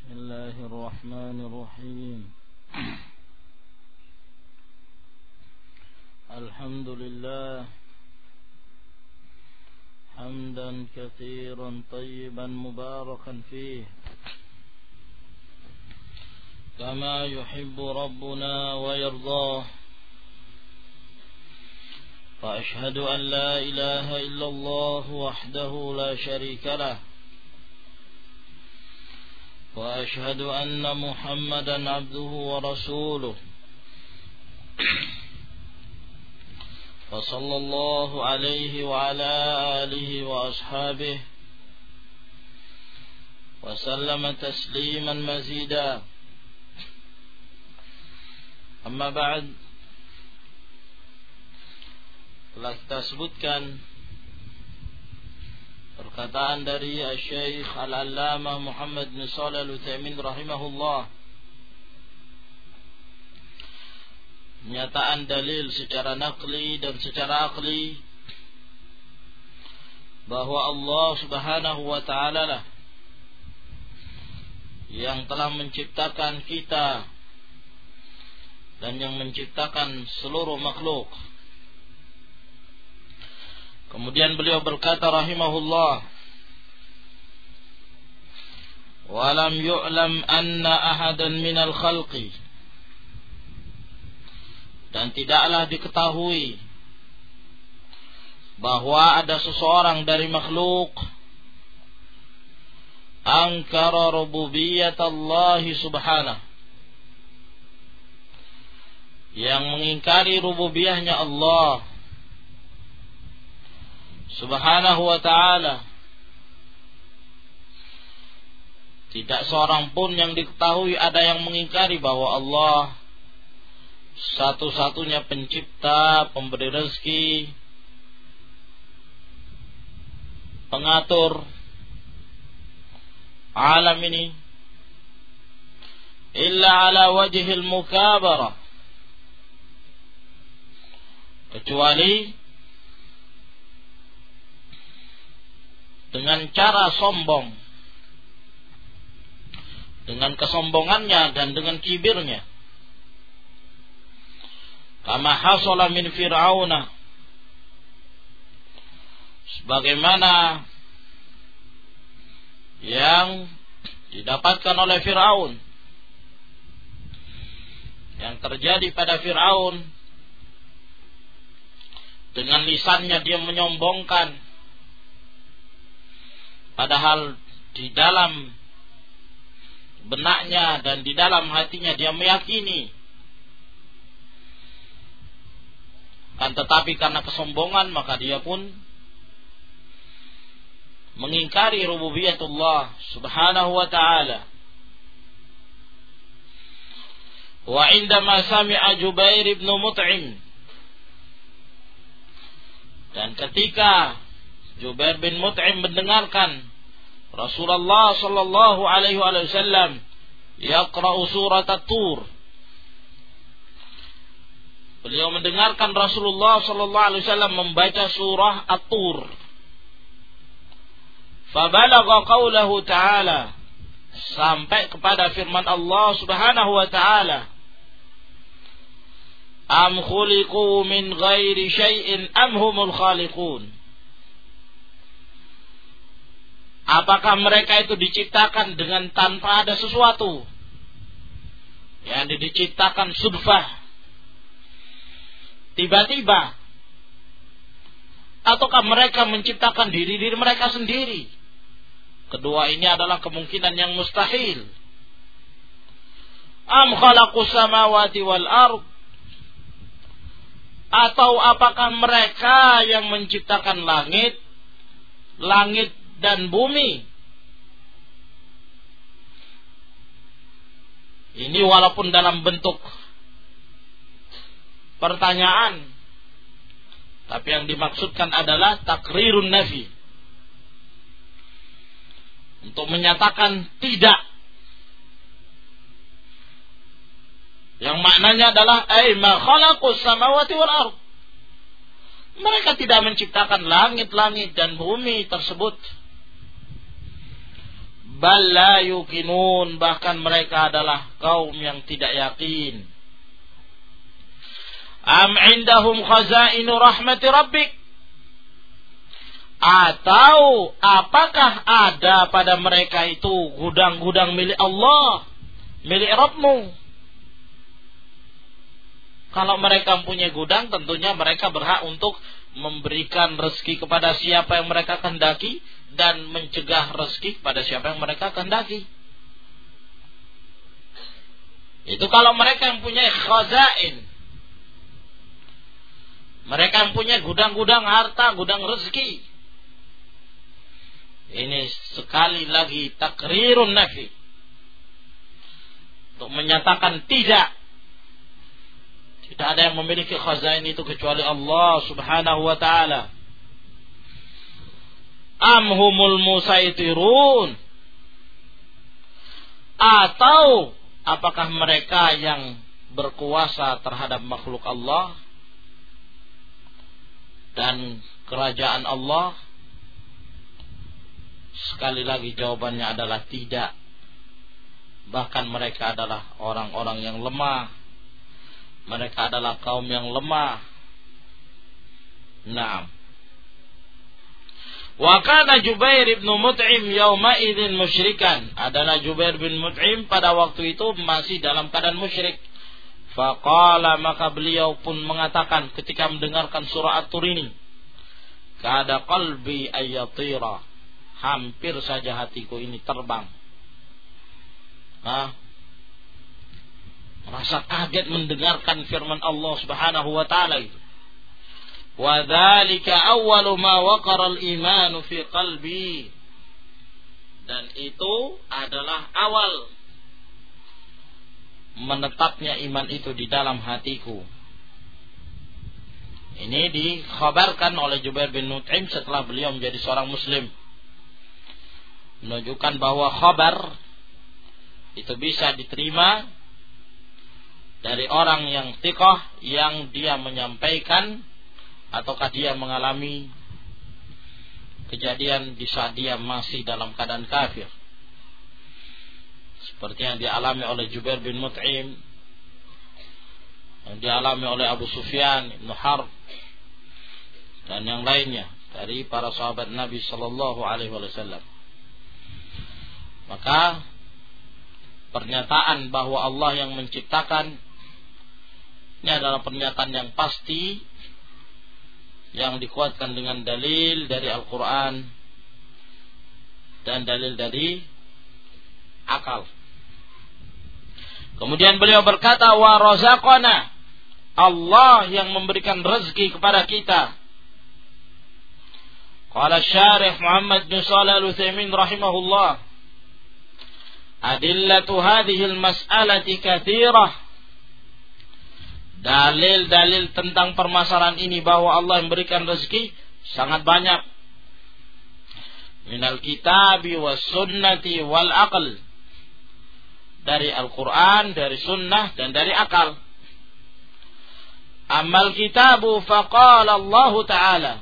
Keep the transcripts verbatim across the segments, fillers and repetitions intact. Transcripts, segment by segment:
بسم الله الرحمن الرحيم الحمد لله حمدا كثيرا طيبا مباركا فيه كما يحب ربنا ويرضاه وأشهد أن لا إله إلا الله وحده لا شريك له وأشهد أن محمدا عبده ورسوله وصلى الله عليه وعلى آله وأصحابه وسلم تسليما مزيدا أما بعد. Telah kita sebutkan perkataan dari Syekh Al-Allamah Muhammad bin Shalih Al-Utsaimin rahimahullah, pernyataan dalil secara naqli dan secara akli bahwa Allah Subhanahu wa ta'ala lah yang telah menciptakan kita dan yang menciptakan seluruh makhluk. Kemudian beliau berkata rahimahullah, walam yu'lam anna ahadan minal khalqi, dan tidaklah diketahui bahwa ada seseorang dari makhluk angkara rububiyat Allah subhanahu, yang mengingkari rububiyahnya Allah Subhanahu wa ta'ala. Tidak seorang pun yang diketahui ada yang mengingkari bahwa Allah satu-satunya pencipta, pemberi rezeki, pengatur alam ini, illa ala wajhil mukabarah, kecuali dengan cara sombong, dengan kesombongannya dan dengan kibirnya. Kama hasala min Fir'auna, sebagaimana yang didapatkan oleh Fir'aun, yang terjadi pada Fir'aun. Dengan lisannya dia menyombongkan, padahal di dalam benaknya dan di dalam hatinya dia meyakini. Kan tetapi karena kesombongan maka dia pun mengingkari rububiyatullah subhanahu wa ta'ala. Wa indama sami'a Jubair ibn Mut'im, dan ketika Jubair bin Mut'im mendengarkan Rasulullah sallallahu alaihi wasallam yaqra'u surat At-Tur, beliau mendengarkan Rasulullah sallallahu alaihi wasallam membaca surah At-Tur. Fabalagha qaulahu ta'ala, sampai kepada firman Allah Subhanahu wa ta'ala, am khuliqu min ghairi syai'in am humul khaliqun, apakah mereka itu diciptakan dengan tanpa ada sesuatu, yang diciptakan sudfah, tiba-tiba, ataukah mereka menciptakan diri-diri mereka sendiri? Kedua ini adalah kemungkinan yang mustahil. Am khalaqus samawati wal ard, atau apakah mereka yang menciptakan langit, langit dan bumi? Ini walaupun dalam bentuk pertanyaan, tapi yang dimaksudkan adalah takrirun nafi, untuk menyatakan tidak, yang maknanya adalah ay ma khalaqus samawati wal ard, mereka tidak menciptakan langit-langit dan bumi tersebut. bal la yuqinun, bahkan mereka adalah kaum yang tidak yakin. Am indahum khazainu rahmati rabbik, atau apakah ada pada mereka itu gudang-gudang milik Allah, milik Rabbmu? Kalau mereka mempunyai gudang, tentunya mereka berhak untuk memberikan rezeki kepada siapa yang mereka kehendaki dan mencegah rezeki kepada siapa yang mereka kehendaki. Itu kalau mereka yang punya khazain, mereka yang punya gudang-gudang harta, gudang rezeki. Ini sekali lagi takrirun nafi, untuk menyatakan tidak Tidak ada yang memiliki khazain itu kecuali Allah subhanahu wa ta'ala. Amhumul musaitirun, atau apakah mereka yang berkuasa terhadap makhluk Allah dan kerajaan Allah? Sekali lagi jawabannya adalah tidak. Bahkan mereka adalah orang-orang yang lemah. Mereka adalah kaum yang lemah. Naam. Wa kana Jubair bin Mut'im yauma idzin musyrikan. Adalah Jubair bin Mut'im pada waktu itu masih dalam keadaan musyrik. Faqala, maka beliau pun mengatakan ketika mendengarkan surah At-Tur ini, kada qalbi ayatira, hampir saja hatiku ini terbang. Hah? Merasa kaget mendengarkan firman Allah subhanahu wa ta'ala itu. Wa dzalika awwalu ma waqara al-iman fi qalbi. Dan itu adalah awal menetapnya iman itu di dalam hatiku. Ini dikhabarkan oleh Jubair bin Mut'im setelah beliau menjadi seorang muslim, menunjukkan bahwa khabar itu bisa diterima dari orang yang thiqah, yang dia menyampaikan ataukah dia mengalami kejadian di saat dia masih dalam keadaan kafir, seperti yang dialami oleh Jubair bin Mut'im, yang dialami oleh Abu Sufyan Ibn Harb dan yang lainnya dari para sahabat Nabi sallallahu alaihi wasallam. Maka pernyataan bahwa Allah yang menciptakan ini adalah pernyataan yang pasti, yang dikuatkan dengan dalil dari Al-Quran dan dalil dari akal. Kemudian beliau berkata, wa razaqana, Allah yang memberikan rezeki kepada kita. Qala Syarih Muhammad bin Shalih Al-Utsaimin rahimahullah, adillatu hadhihi al-mas'alati katsirah. Dalil-dalil tentang permasalahan ini bahwa Allah memberikan rezeki sangat banyak. Minal kitabi was sunnati wal aql. Dari Al-Quran, dari sunnah, dan dari akal. Amal kitabu faqala Allah Ta'ala.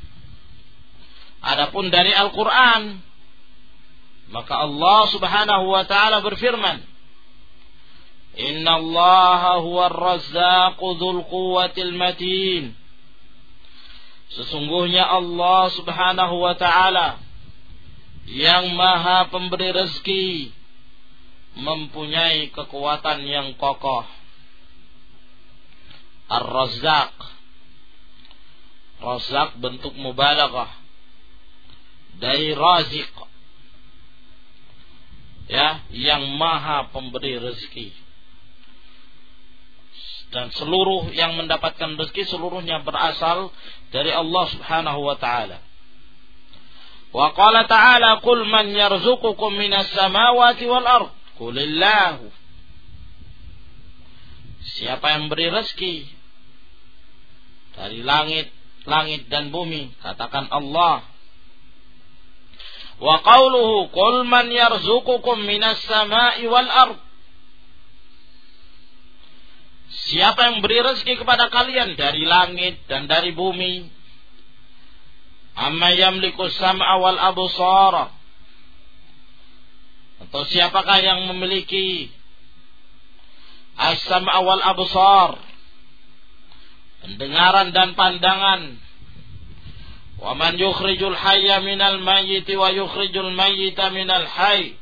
Adapun dari Al-Quran, maka Allah Subhanahu wa Ta'ala berfirman, Inna allaha huwa ar-razzaqu dzul quwwatil matin. Sesungguhnya Allah subhanahu wa ta'ala yang maha pemberi rezeki, mempunyai kekuatan yang kokoh. Ar-Razzaq, Razzaq bentuk mubalaghah dari raziq, ya, yang maha pemberi rezeki. Dan seluruh yang mendapatkan rezeki seluruhnya berasal dari Allah subhanahu wa ta'ala. Wa qala ta'ala, qul man yarzuqukum minas samawati wal ard, qulillahu. Siapa yang beri rezeki dari langit, langit dan bumi, katakan Allah. Wa qawluhu, qul man yarzuqukum minas samai wal ard. Siapa yang beri rezeki kepada kalian dari langit dan dari bumi? Amma yamliku sam'a wal absara. Atau siapakah yang memiliki as-sam'a wal absar, pendengaran dan pandangan. Wa man yukhrijul hayya minal mayyiti wa yukhrijul mayyita minal hayy.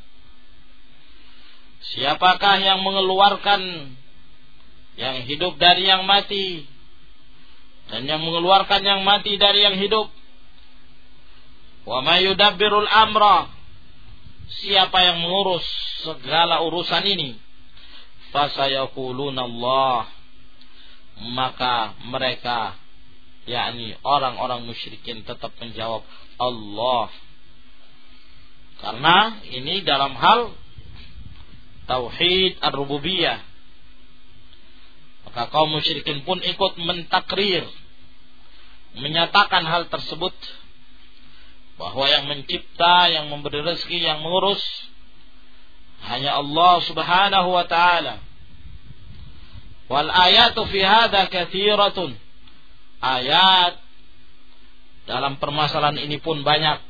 Siapakah yang mengeluarkan yang hidup dari yang mati, dan yang mengeluarkan yang mati dari yang hidup. Wa may yudabbirul amra. Siapa yang mengurus segala urusan ini? Fasayaquluna Allah. Maka mereka, yakni orang-orang musyrikin, tetap menjawab Allah. Karena ini dalam hal tauhid ar-rububiyah. Maka kaum musyrikin pun ikut mentakrir, menyatakan hal tersebut, bahwa yang mencipta, yang memberi rezeki, yang mengurus hanya Allah Subhanahu wa ta'ala. Wal ayatu fi hadza katsiratun. Ayat dalam permasalahan ini pun banyak.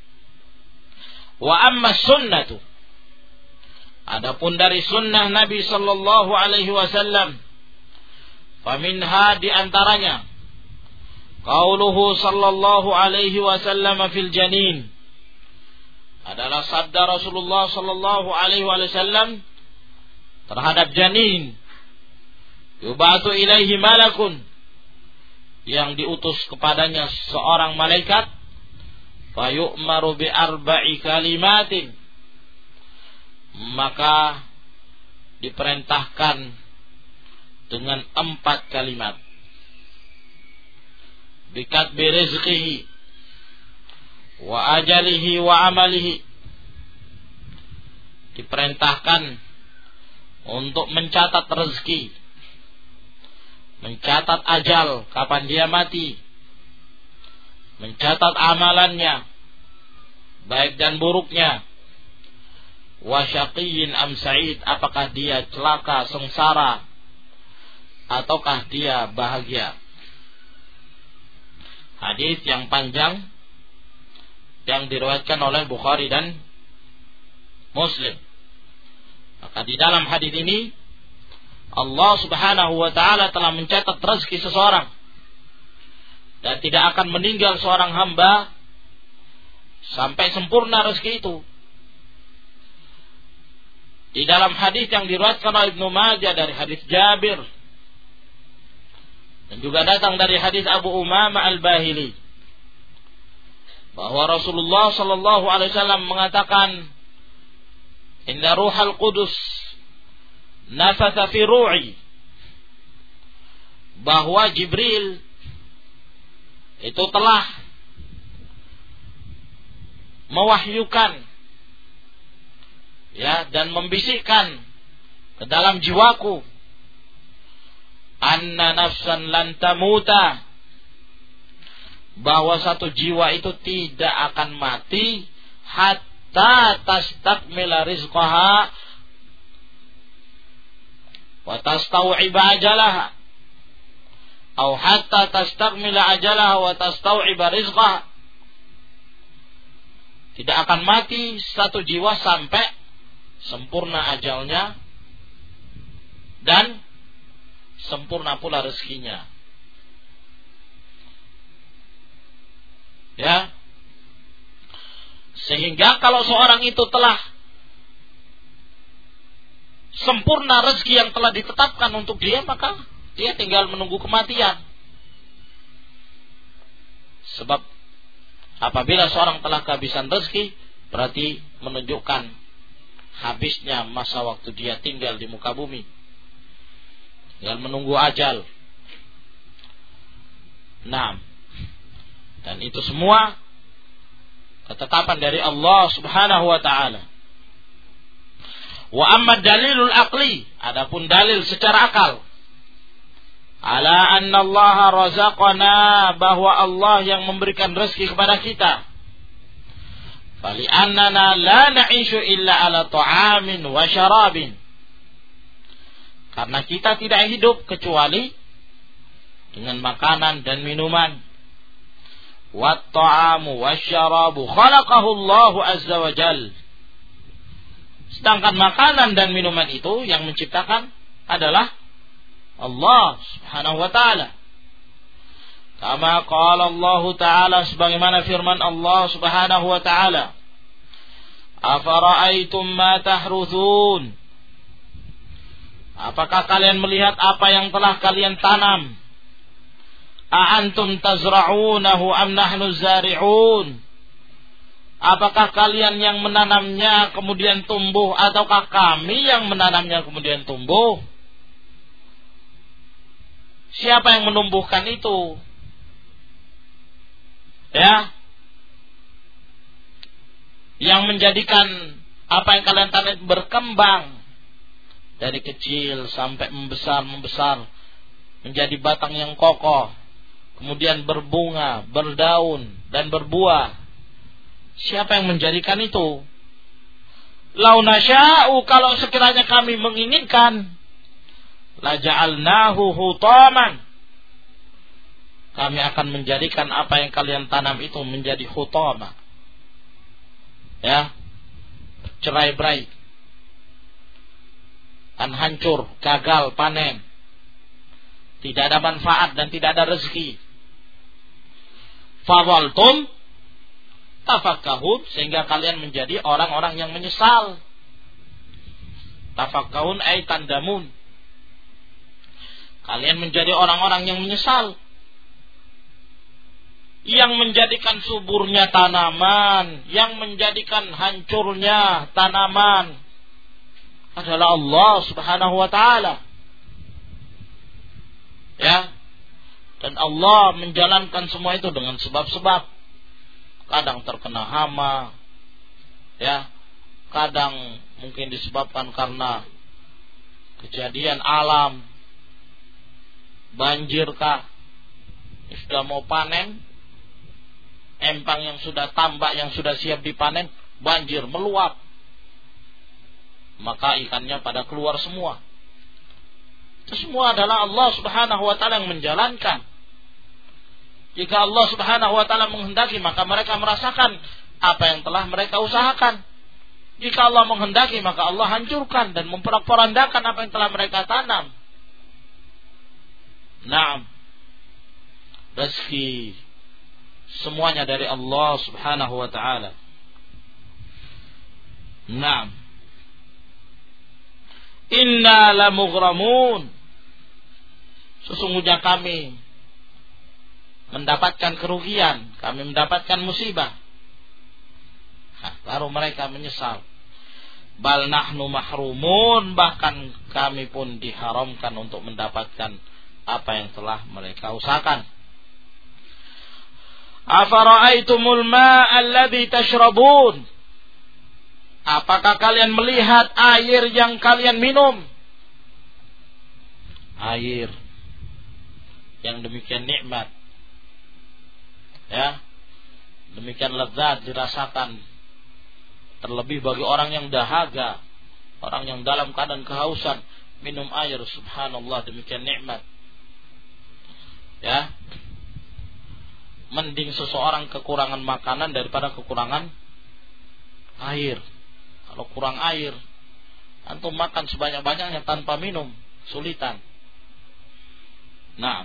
Wa amma sunnatu. Adapun dari sunnah Nabi sallallahu alaihi wasallam, faminha di antaranya qauluhu sallallahu alaihi wasallam fil janin, adalah sabda Rasulullah sallallahu alaihi wasallam terhadap janin. Yub'atsu ilaihi malakun, yang diutus kepadanya seorang malaikat. Fayu'maru bi arba'i kalimatin, maka diperintahkan dengan empat kalimat. Bikatbi rizqihi wa ajalihi wa amalihi. Diperintahkan untuk mencatat rezeki, mencatat ajal, kapan dia mati, mencatat amalannya, baik dan buruknya. Wa syaqiyyin am sa'id, apakah dia celaka, sengsara, ataukah dia bahagia. Hadis yang panjang yang diriwayatkan oleh Bukhari dan Muslim. Maka di dalam hadis ini Allah Subhanahu wa ta'ala telah mencatat rezeki seseorang, dan tidak akan meninggal seorang hamba sampai sempurna rezeki itu. Di dalam hadis yang diriwayatkan oleh Ibnu Majah dari hadis Jabir, dan juga datang dari hadis Abu Umamah Al-Bahili, bahwa Rasulullah sallallahu alaihi wasallam mengatakan, inna ruhal qudus nafatha fi ru'i, bahwa Jibril itu telah mewahyukan, ya, dan membisikkan ke dalam jiwaku, anna nafsan lan tamuta, bahwa satu jiwa itu tidak akan mati hatta tastakmila rizqaha wa tastau'iba ajalaha, atau hatta tastakmila ajalaha wa tastau'iba rizqaha. Tidak akan mati satu jiwa sampai sempurna ajalnya dan sempurna pula rezekinya. Ya. Sehingga kalau seorang itu telah sempurna rezeki yang telah ditetapkan untuk dia, maka dia tinggal menunggu kematian. Sebab apabila seorang telah kehabisan rezeki, berarti menunjukkan habisnya masa waktu dia tinggal di muka bumi. Tinggal menunggu ajal. Nah, dan itu semua ketetapan dari Allah Subhanahu wa ta'ala. Wa amma dalilul aqli, adapun dalil secara akal, ala anna Allah razaqana, bahwa Allah yang memberikan rezeki kepada kita. Fali annana la na'ishu illa ala ta'amin wa syarabin, karena kita tidak hidup kecuali dengan makanan dan minuman. Wat ta'amu wasyarabu khalaqahu Allah azza wa jal, Sedangkan makanan dan minuman itu yang menciptakan adalah Allah Subhanahu wa ta'ala. Kama qala Allah Ta'ala, sebagaimana firman Allah Subhanahu wa ta'ala, afara'aitum ma tahruthun, apakah kalian melihat apa yang telah kalian tanam? A'antum tazra'unahu am nahnu zari'un, apakah kalian yang menanamnya kemudian tumbuh, ataukah kami yang menanamnya kemudian tumbuh? Siapa yang menumbuhkan itu? Ya, yang menjadikan apa yang kalian tanam berkembang dari kecil sampai membesar membesar menjadi batang yang kokoh, kemudian berbunga, berdaun dan berbuah. Siapa yang menjadikan itu? Lau nasya'u, kalau sekiranya kami menginginkan, la ja'alnahu hutaman, kami akan menjadikan apa yang kalian tanam itu menjadi hutama. Ya, cerai-berai, akan hancur, gagal panen, tidak ada manfaat dan tidak ada rezeki. Fadhaltum tafakkahun, sehingga kalian menjadi orang-orang yang menyesal. Tafakkahun ay tandamun, kalian menjadi orang-orang yang menyesal. Yang menjadikan suburnya tanaman, yang menjadikan hancurnya tanaman adalah Allah Subhanahu wa ta'ala. Ya, dan Allah menjalankan semua itu dengan sebab-sebab. Kadang terkena hama, ya, kadang mungkin disebabkan karena kejadian alam, banjir kah, sudah mau panen, empang yang sudah tambak yang sudah siap dipanen, banjir meluap, maka ikannya pada keluar semua. Itu semua adalah Allah Subhanahu wa ta'ala yang menjalankan. Jika Allah Subhanahu wa ta'ala menghendaki, maka mereka merasakan apa yang telah mereka usahakan. Jika Allah menghendaki, maka Allah hancurkan dan memporak-porandakan apa yang telah mereka tanam. Naam, rezeki semuanya dari Allah Subhanahu wa ta'ala. Naam. Inna lamughramun, sesungguhnya kami mendapatkan kerugian, kami mendapatkan musibah. Nah, baru mereka menyesal. Bal nahnu mahrumun, bahkan kami pun diharamkan untuk mendapatkan apa yang telah mereka usahakan. Afara'aitumul ma'a alladhi tashrabun, apakah kalian melihat air yang kalian minum? Air yang demikian nikmat, ya, demikian lezat dirasakan, terlebih bagi orang yang dahaga, orang yang dalam keadaan kehausan, minum air, subhanallah, demikian nikmat. Ya, mending seseorang kekurangan makanan daripada kekurangan air. Kalau kurang air, antum makan sebanyak-banyaknya tanpa minum, sulitan. Nah,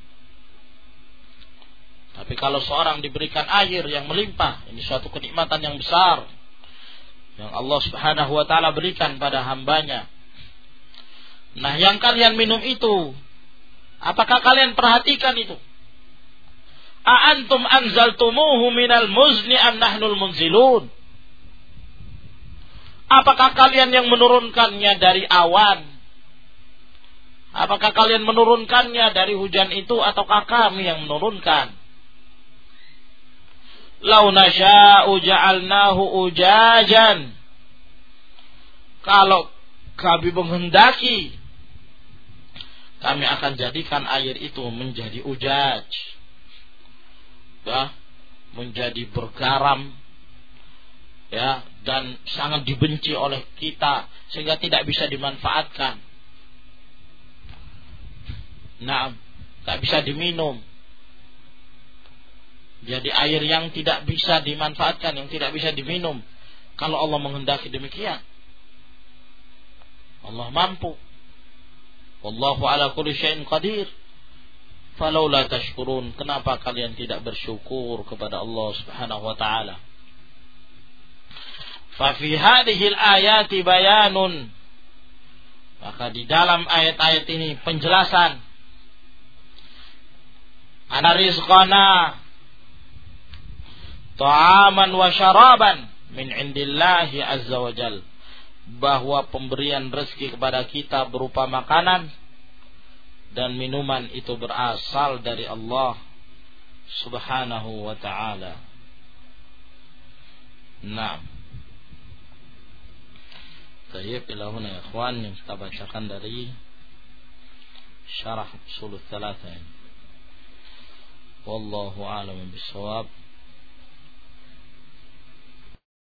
tapi kalau seorang diberikan air yang melimpah, ini suatu kenikmatan yang besar yang Allah Subhanahu wa ta'ala berikan pada hambanya. Nah, yang kalian minum itu, apakah kalian perhatikan itu? A'antum anzaltumuhu minal muzni am nahnul munzilun, apakah kalian yang menurunkannya dari awan? Apakah kalian menurunkannya dari hujan itu, ataukah kami yang menurunkan? Lau nasya'u ja'alnahu ujajan, kalau kami menghendaki, kami akan jadikan air itu menjadi ujaj, ya, menjadi bergaram, ya, dan sangat dibenci oleh kita sehingga tidak bisa dimanfaatkan. Nah, tak bisa diminum. Jadi air yang tidak bisa dimanfaatkan, yang tidak bisa diminum, kalau Allah menghendaki demikian. Allah mampu. Wallahu ala kulli syai'in qadir. Falaula tashkurun, kenapa kalian tidak bersyukur kepada Allah Subhanahu wa taala? Fa fi hadhihi al-ayati bayanun, maka di dalam ayat-ayat ini penjelasan ana rizqana ta'aman wa syaraban min indillahi azza wa jal, bahwa pemberian rezeki kepada kita berupa makanan dan minuman itu berasal dari Allah Subhanahu wa ta'ala. Nah, tayyib ila huna ya ikhwan, yang kita bacakan dari syarah usul tsalatsa. Wallahu a'lam bishawab.